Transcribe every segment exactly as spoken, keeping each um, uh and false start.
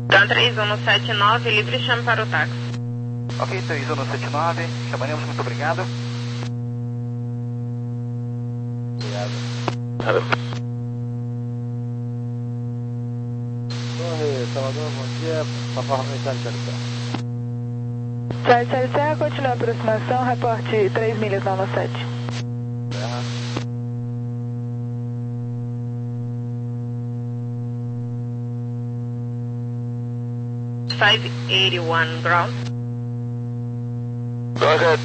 Dan três um sete nove, livre, chame para o táxi. Ok, três um sete nove, chamaremos, muito obrigado. Obrigado. Torre, Salvador, bom dia, Papa Romeo Charlie Charlie. Charlie Charlie Serra, continua a aproximação, reporte três milhas nove sete. Serra. five eighty-one ground. Go ahead.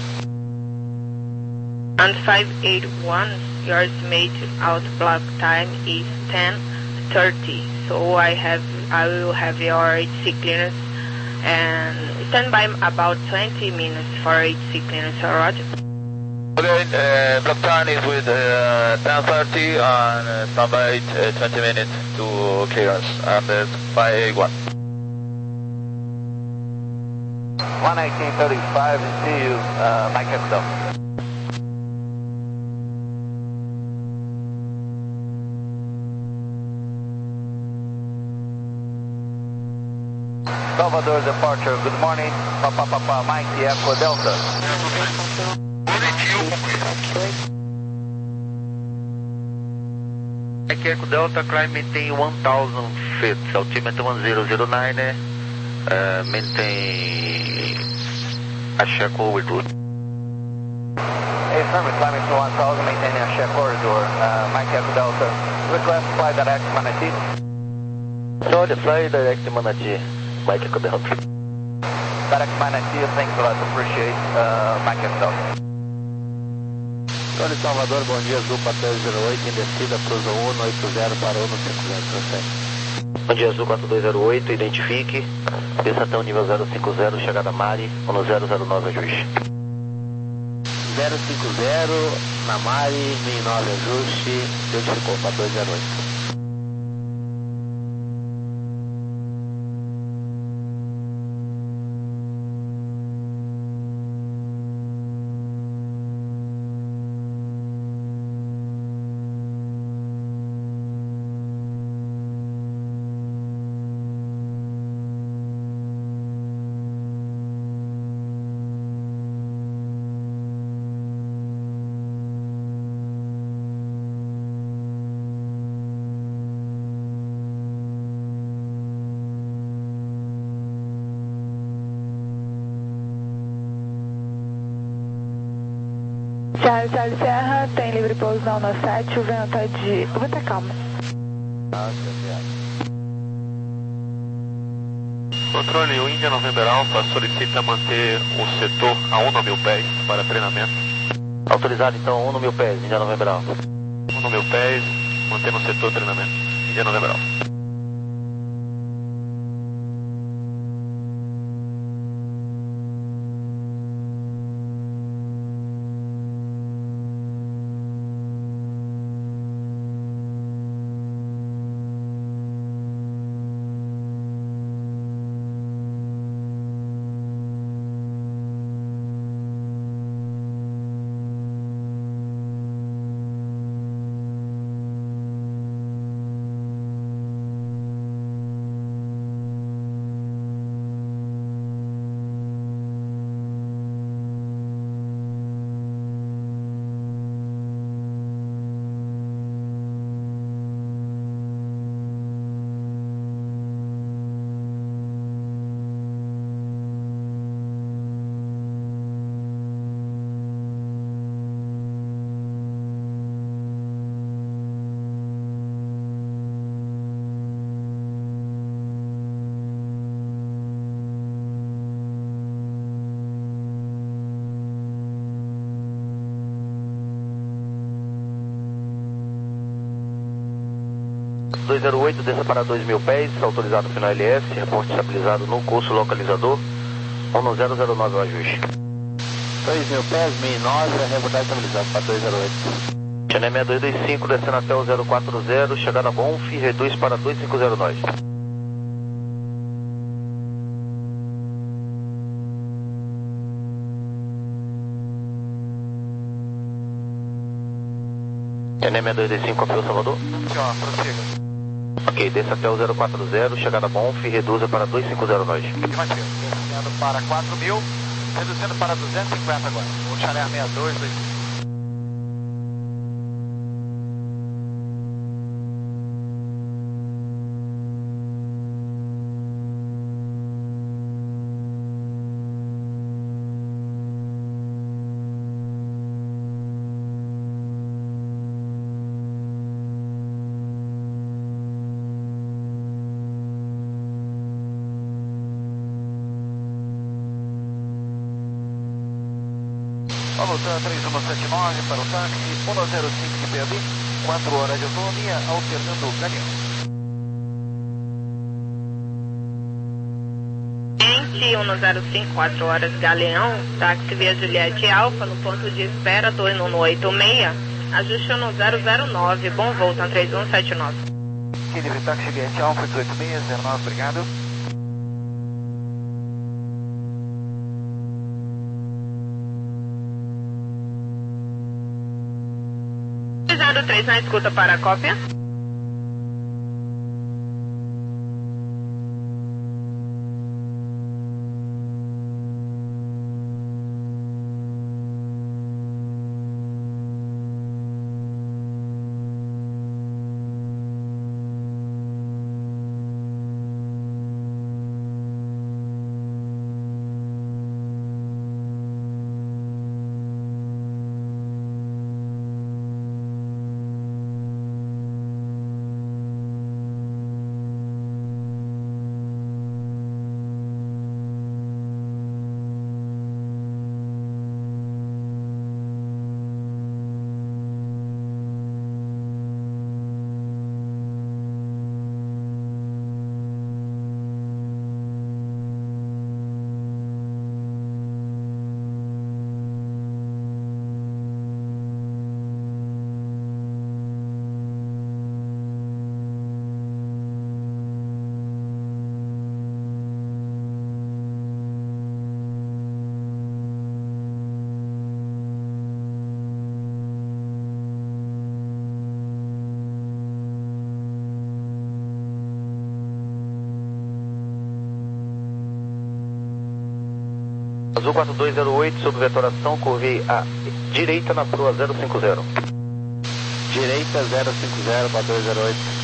And five eighty-one, your estimated out block time is ten thirty. So I have, I will have your H C clearance and stand by about twenty minutes for H C clearance. Roger. Okay, uh, block time is with uh, ten thirty and uh, stand by uh, twenty minutes to clearance and uh, five eighty-one. one eighteen thirty-five, see you, uh, Mike Capital. Salvador departure, good morning, Papa Papa Mike, Echo Delta. Mike Echo Delta, climb maintain one thousand feet, altimeter one thousand nine, uh, maintain Asheko with route. Hey, firm, climbing to one thousand, maintaining a check corridor, uh, Mike Echo Delta. Request fly direct Manatee. So the fly direct Manatee, Mike Echo Delta. Direct Manatee, thanks a lot, appreciate, uh, Mike Echo Delta. Tony Salvador, bom dia, Azul quatro dois zero oito, em descida, cruza um oito zero para um cinco zero, prossegue. Bom dia, Azul quatro dois zero oito, identifique, desça até o nível zero cinco zero, chegada Mari, um zero zero nove, ajuste. zero cinco zero, na Mari, mil nove, ajuste, identificou, quatro dois zero oito. Charlie Charlie Serra, tem livre pouso na um sete, o vento é de... O vento é calmo. Ah, Controle, o Índia November Alpha solicita manter o setor a um mil pés para treinamento. Autorizado então, um mil pés, Índia November Alpha. um mil pés, mantendo o setor treinamento. Índia November Alpha. dois zero oito, desça para dois mil pés, autorizado final L S, reporte estabilizado no curso localizador, um zero zero nove, o ajuste. dois mil pés, mil e nove, reportagem estabilizado para dois zero oito. Channel seis dois dois cinco, descendo até o zero quatro zero, chegada Bonf, reduz para dois cinco zero nove. Channel seis dois dois cinco, Apio Salvador. Aqui, ó, prossiga. Ok, desça até o zero quatro zero, chegada Bonf e reduza para duzentos e cinquenta nós. Afirmativo. Descendo para quatro mil, reduzindo para duzentos e cinquenta agora. O chalé sessenta e dois, dois. Voltando três um sete nove para o táxi, um zero cinco de P B, quatro horas de autonomia, alternando o Galeão. um zero cinco, quatro horas Galeão, táxi via Juliette Alfa, no ponto de espera dois um oito seis, ajuste no zero zero nove, bom voo, tá três um sete nove. Aqui livre táxi Juliette Alfa, oito seis zero nove, obrigado. zero três na escuta para a cópia. Azul quatro dois zero oito, sob vetoração, curve à direita na proa zero cinco zero. Direita zero cinco zero, quatro dois zero oito.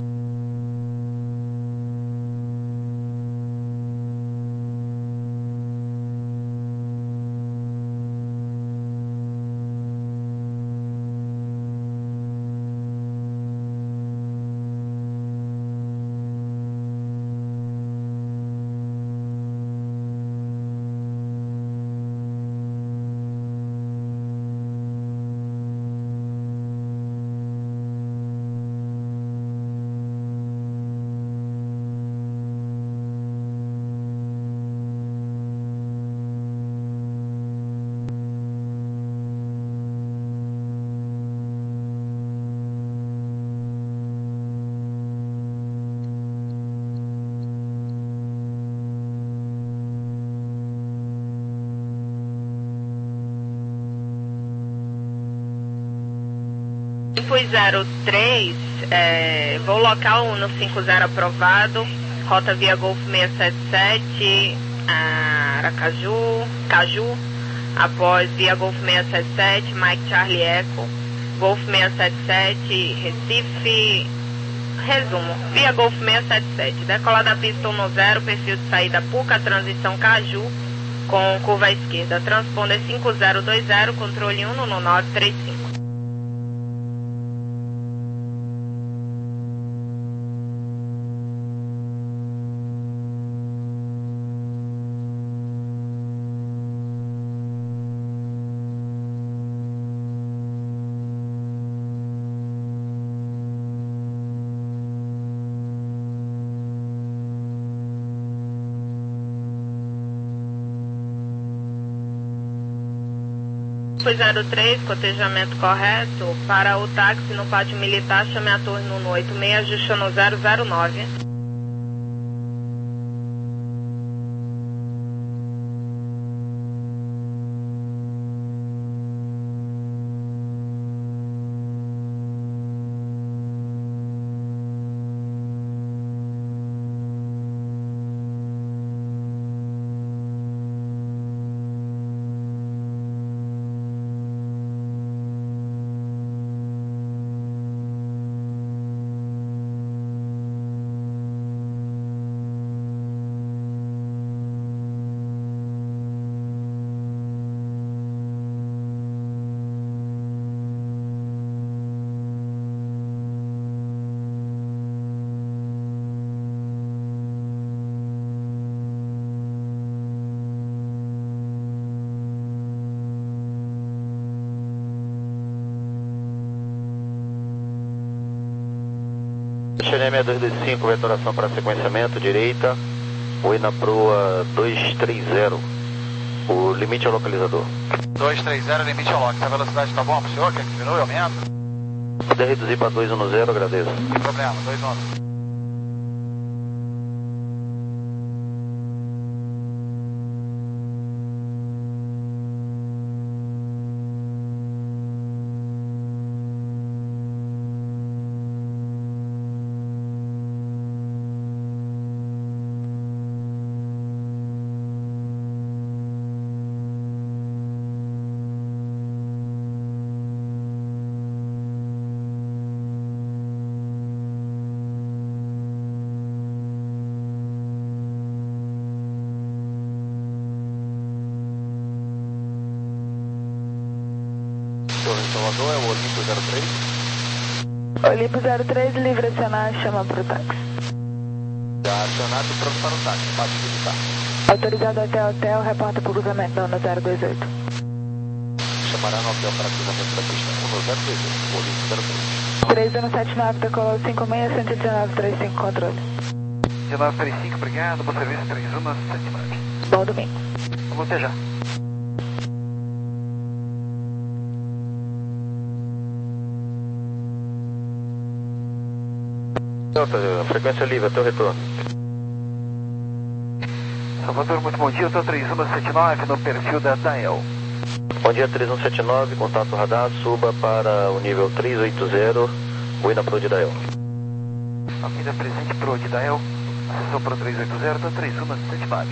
Fui zero três, é, voo local um cinco zero aprovado, rota via Golf seiscentos e setenta e sete, Aracaju, Caju, após via Golf seiscentos e setenta e sete, Mike Charlie Echo, Golf seiscentos e setenta e sete, Recife, resumo, via Golf seiscentos e setenta e sete, decolar da pista um zero, perfil de saída Puca, transição Caju, com curva à esquerda, transponder cinco zero dois zero, controle um no nove três cinco. Foi zero três, cotejamento correto. Para o táxi no pátio militar, chame a torre no oito seis, ajuste no zero zero nove. X N M seis dois cinco, vetoração para sequenciamento, direita, oi na proa dois três zero, o limite é o localizador. dois três zero, limite é o lock, a velocidade está bom para o senhor, quer que diminui ou aumenta? Se puder reduzir para dois um zero, agradeço. Sem problema, dois um zero. Salvador, é o Olimpo zero três. Olimpo zero três, livre acionar, chama para o táxi. Já acionado, pronto para o táxi, pode visitar. Autorizado até hotel, reporta para o cruzamento da zero dois oito. Chamará no hotel para cruzamento da pista um zero dois oito, Olimpo zero três. três um sete nove, decolou cinco seis, cento e dezenove, trinta e cinco, controle. dezenove trinta e cinco, obrigado, bom serviço três um sete nove. Bom domingo. Vamos até já. Delta, frequência livre, até o retorno. Salvador, muito bom dia, eu estou três um sete nove no perfil da Dial. Bom dia, três um sete nove, contato radar, suba para o nível três oito zero, oi na proa de Dial. Família presente pro de Dial, acessou para o três oito zero, estou três um sete nove.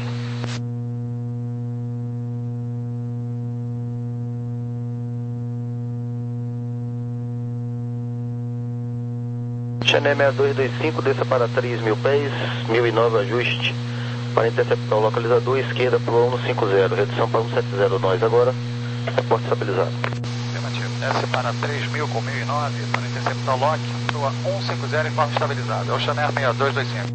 X N M seis dois dois cinco, desça para três mil pés, mil e nove ajuste, para interceptar o localizador, esquerda para o cento e cinquenta, redução para cento e setenta, nós agora, reporte estabilizado. Afirmativo, desce para três mil com mil e nove, para interceptar o lock, proa cento e cinquenta em forma estabilizada, é o Chanel seis dois dois cinco.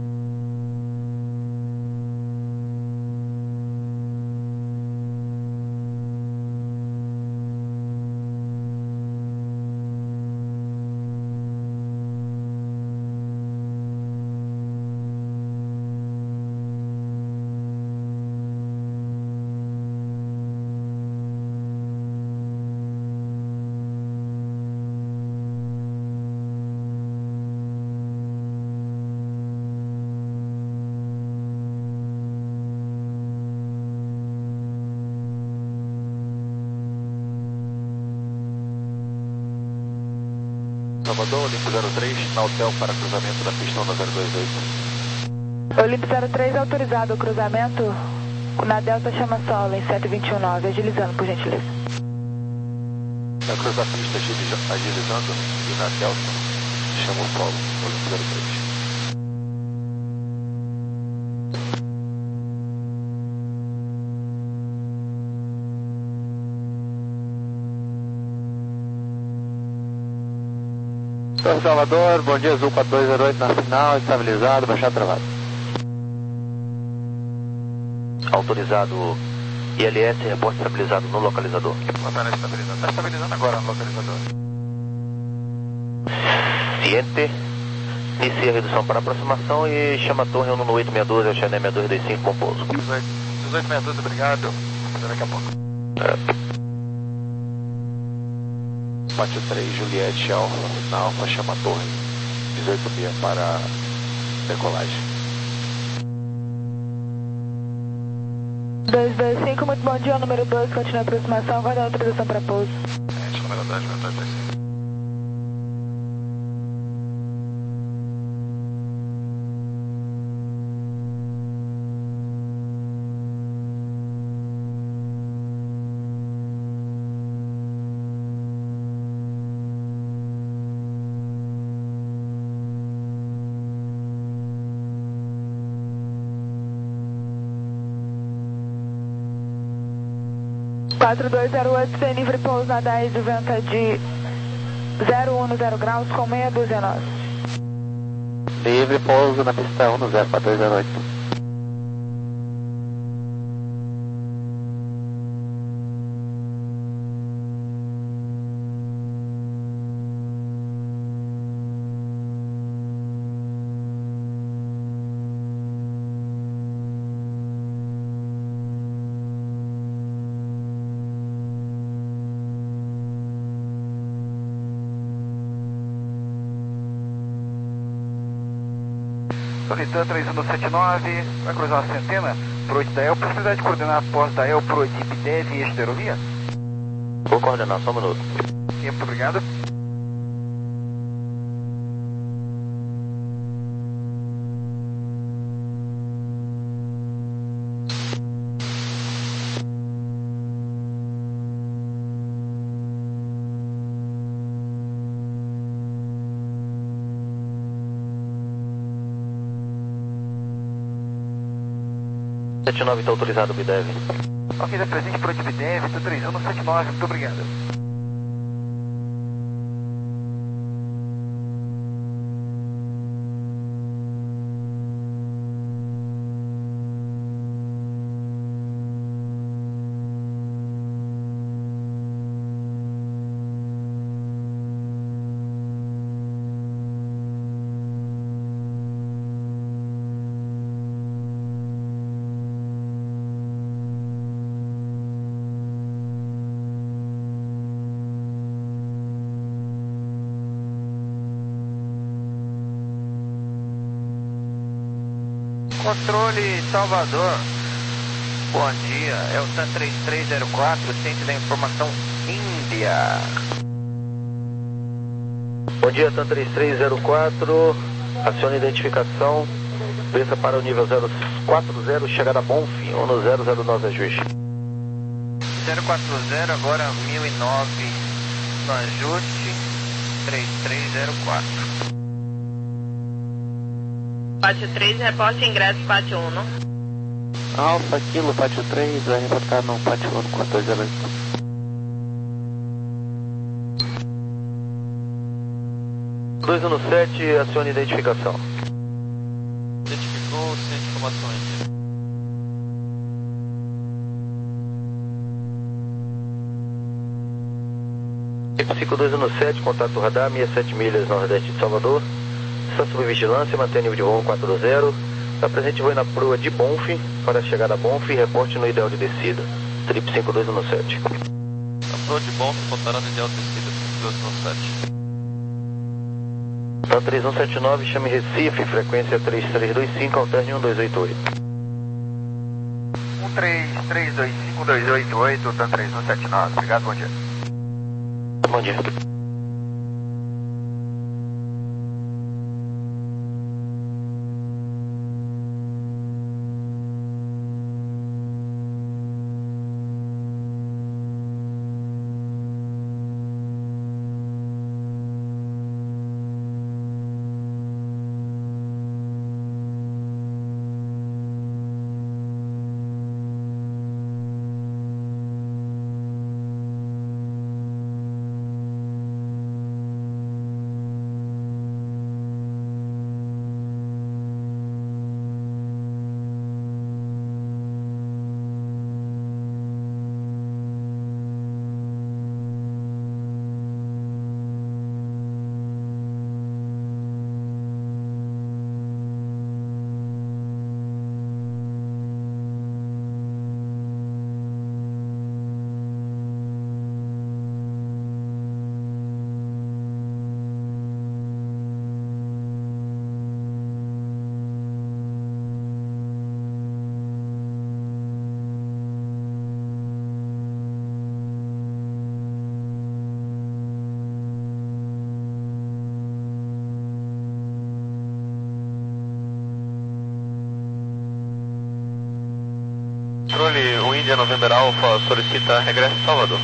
Salvador, Olimpo zero três, na hotel para cruzamento da pista um zero dois oito. Olimpo zero três, autorizado o cruzamento na Delta Chama Solo, em sete dois um nove, agilizando, por gentileza. Na cruz da pista, agiliza- agilizando, e na Delta, chama o solo, Olimpo zero três. São Salvador, bom dia, Azul quatro dois zero oito na final, estabilizado, baixar travado. Autorizado I L S, reporte estabilizado no localizador. Botar estabilizando, está estabilizando agora no localizador. Ciente, inicia a redução para aproximação e chama a torre um no oito seis dois, é o X N M seis dois dois cinco com pouso. dezoito sessenta e dois, obrigado. Vou fazer daqui a pouco. É. Quatro três, Juliette, Alfa, na Alfa, chama a torre, dezoito seis para decolagem. dois dois cinco, muito bom dia, número dois, continua a aproximação, vai dar autorização para pouso. Gente, número dois, dois dois cinco. quatro dois zero oito, tem livre pouso na dez de venta de zero um zero graus com meia dúzia nós. Livre pouso na pista um zero quatro dois zero oito. Solitan três um sete nove, vai cruzar uma centena pro oito da E L, possibilidade de coordenar a pós da E L pro oito I B D E V e eixo da aerovia? Vou coordenar, só um minuto. Sim, muito obrigado. sete nove está autorizado, B D E V. Ok, da presente pro oito B D E V, três um sete nove, muito obrigado. Controle Salvador, bom dia, é o TAM três três zero quatro, ciente da informação Índia. Bom dia, TAM três três zero quatro, acione identificação, desça para o nível zero quatro zero, chegada a Bonfim, um no zero zero nove ajuste. zero quatro zero, agora mil e nove no ajuste, três três zero quatro. Pátio três, reporte ingresso Pátio um. Alfa, Kilo, Pátio três, vai reportar no Pátio um, quatro dois zero oito. dois um sete, acione identificação. Identificou, sem informações. cinco dois um sete, contato radar, sessenta e sete milhas nordeste de Salvador. Está sob vigilância, mantém nível de voo quatro zero. Está presente voo na proa de Bonfim, para a chegada a Bonfim, reporte no ideal de descida. Trip cinco dois um sete. A proa de Bonfim, pontará no ideal de descida, cinco dois um sete. Tá três um sete nove, chame Recife, frequência três três dois cinco, alterne um dois oito oito. um três três dois cinco dois oito oito, TAM três um sete nove, obrigado, bom dia. Bom dia. Controle, o Índia November Alpha solicita regresso a Salvador.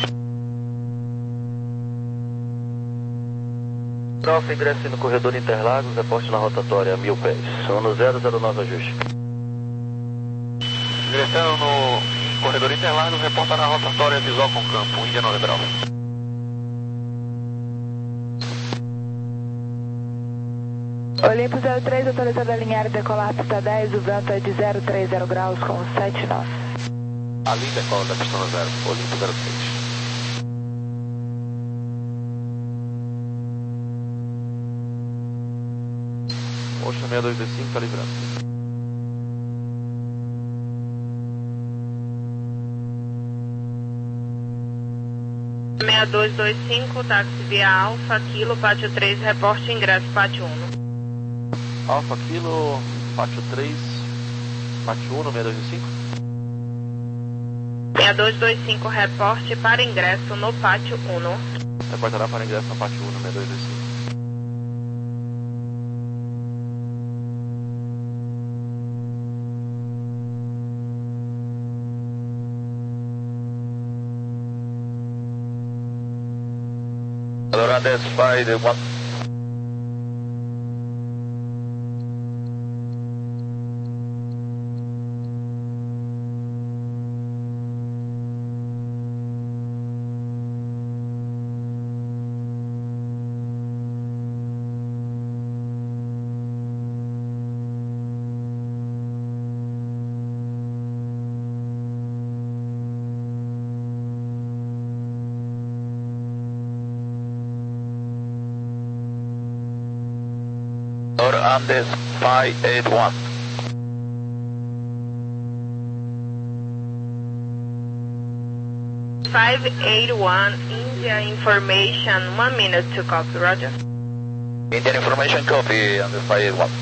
Alfa, ingresse no corredor Interlagos, reporte na rotatória mil pés. um no zero zero nove ajuste. Ingressando no corredor Interlagos, reporta na rotatória visual com campo, Índia November Alpha. Olimpo zero três, autorizado a alinhar e decolar pista dez, o vento é de zero três zero graus com sete nove. Ali decola da pista zero, Olimpo zero três. Ocean seis dois dois cinco, está livrando. seis dois dois cinco, táxi via Alfa, Kilo, Pátio três, reporte ingresso Pátio um. Alfa Kilo, pátio três, pátio um no seis dois cinco. seis dois dois cinco, reporte para ingresso no pátio um. Reportará para ingresso no pátio um no seis dois dois cinco. Andes five one. Or Andes five eight one. five eight one, India information, one minute to copy, roger. Indian information copy, Andes five eight one.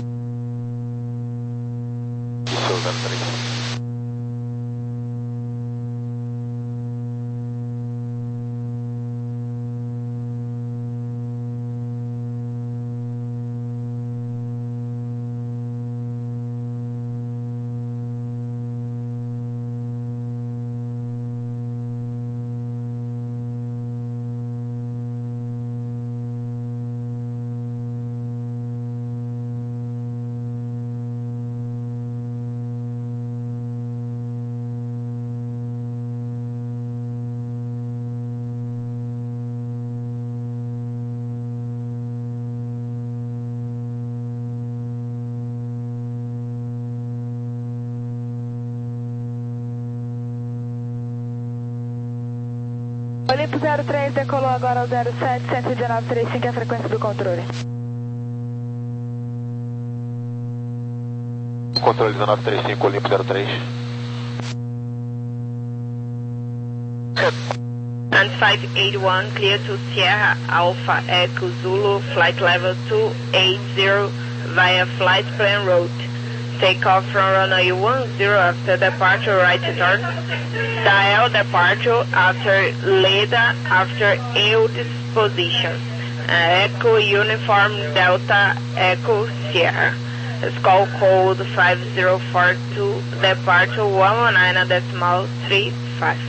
Olimpo zero três decolou agora ao zero sete, cento e dezenove ponto trinta e cinco, é a frequência do controle. Controle dezenove trinta e cinco, Olimpo zero três. And five eight one, clear to Sierra Alpha Echo Zulu, flight level two eight zero via flight plan route. Take off from runway one zero after departure, right turn. Dial departure after Leda, after Eudes position. Uh, Echo Uniform Delta Echo Sierra. Call code five zero four two, departure one one nine decimal three five.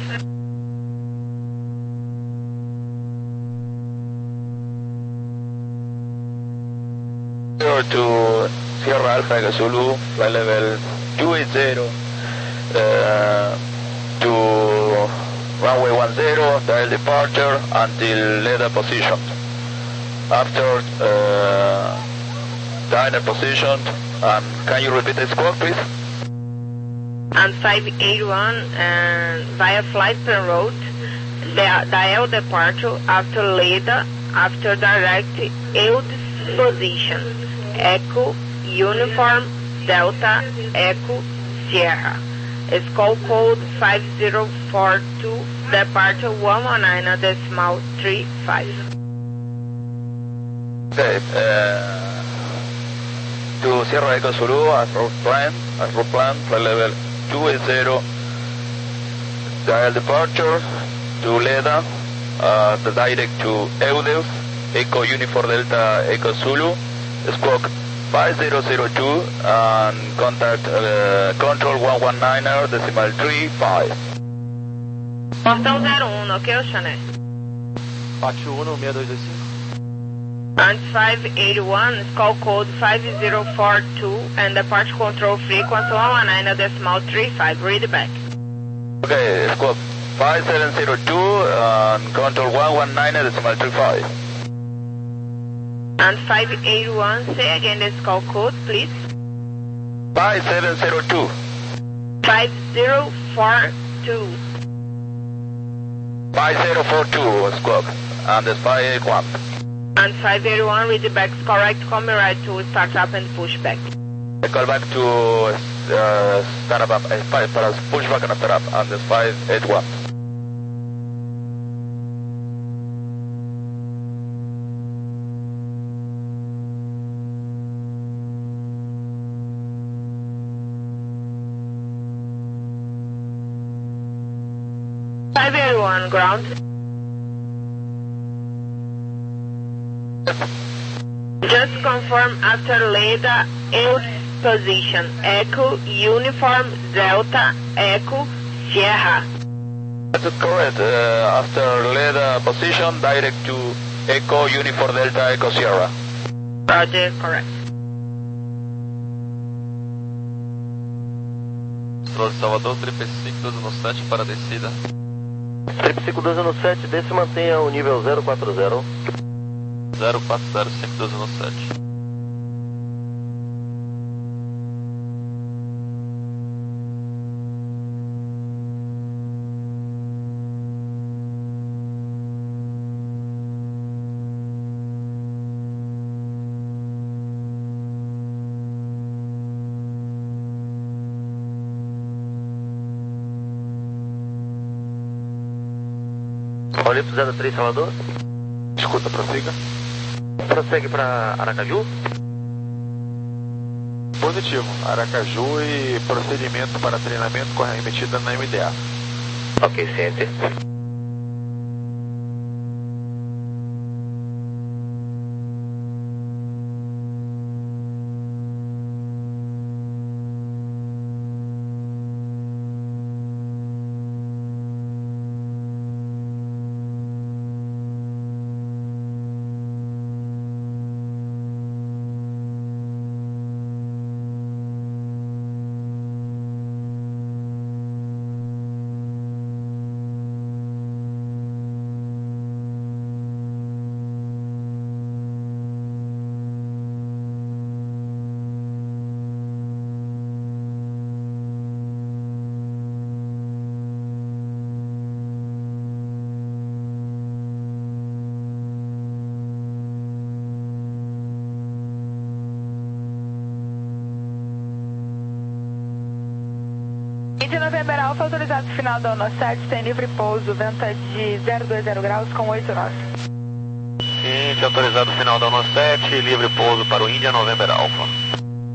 To Sierra Alpha Echo Zulu, flight level two eight zero, uh, to runway one zero, dial departure until Leda position. After uh, dial position, and can you repeat the score, please? And five eight one, uh, via flight plan route, dial departure after Leda, after direct Eudes position. Echo Uniform Delta Echo Sierra. Call code five zero four two, departure one one nine decimal three five. Okay, uh, to Sierra Echo Zulu as route plan, as route plan, flight level two eight zero, dial departure to Leda, uh, the direct to Eudes, Echo Uniform Delta Echo Zulu, squawk five zero zero two, and contact uh, control one one nine decimal three five. Portão zero um, ok, Oceanet? Pátio um no seis dois dois cinco. And five eight one, call code five zero four two, and departure control frequency one one nine decimal three five, read back. Okay, squawk five seven zero two, and control one one nine decimal three five. And five eight one, say again this call code, please. five seven zero two. five zero four two. five zero four two, squawk, and that's five eight one. And five eight one, read the back, correct, call me right to start up and push back. I call back to uh, start up, uh, five, para push back and start up, and that's five eight one. one ground. Just confirm after LEDA Euro position. Echo Uniform Delta Echo Sierra. That's correct. Uh, after LEDA position, direct to Echo Uniform Delta Echo Sierra. Roger, correct. Estrela de Salvador, Triple cinco doze no sete para a descida. Triple cinco doze no sete, desce e mantenha o nível zero quatro zero. zero quatro zero cinco doze no sete. Olímpio zero três Salvador. Escuta, prossiga. Prossegue para Aracaju. Positivo. Aracaju e procedimento para treinamento com a emitida na M D A. Ok, ciente. Indy November Alpha, autorizado final da ONO sete, tem livre pouso, venta de zero dois zero graus com oito nós. Indy, autorizado final da ONO sete, livre pouso para o India November Alpha.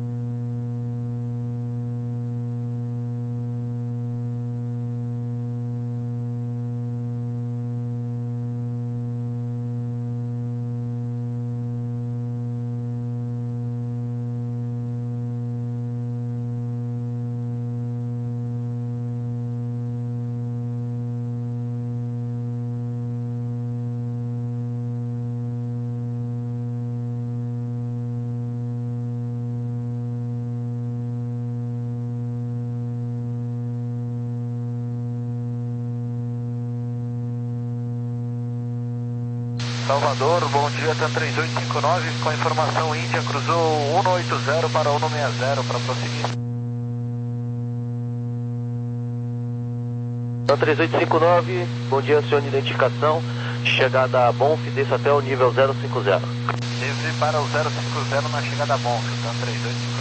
Salvador, bom dia, TAM três oito cinco nove, com a informação Índia, cruzou cento e oitenta para cento e sessenta para prosseguir. TAM três oito cinco nove, bom dia, senhor de identificação, chegada a Bonf, desça até o nível zero cinco zero. Livre para o zero cinco zero na chegada a Bonf, TAM três oito cinco nove.